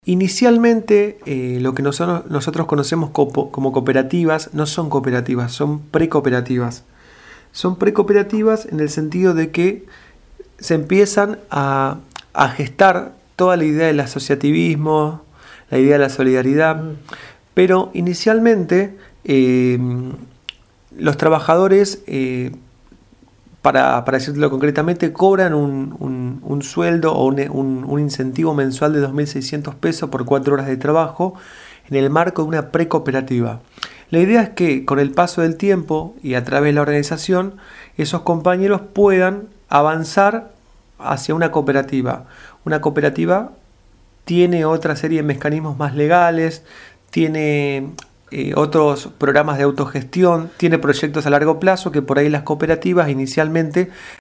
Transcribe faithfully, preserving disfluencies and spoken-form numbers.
Inicialmente, eh, lo que nosotros, nosotros conocemos como, como cooperativas no son cooperativas, son precooperativas. Son precooperativas en el sentido de que se empiezan a, a gestar toda la idea del asociativismo, la idea de la solidaridad, mm. pero inicialmente eh, los trabajadores, eh, para, para decirlo concretamente, cobran un, un, un sueldo o un, un, un incentivo mensual de dos mil seiscientos pesos por cuatro horas de trabajo en el marco de una precooperativa. La idea es que con el paso del tiempo y a través de la organización, esos compañeros puedan avanzar hacia una cooperativa. Una cooperativa tiene otra serie de mecanismos más legales, tiene eh, otros programas de autogestión, tiene proyectos a largo plazo que por ahí las cooperativas inicialmente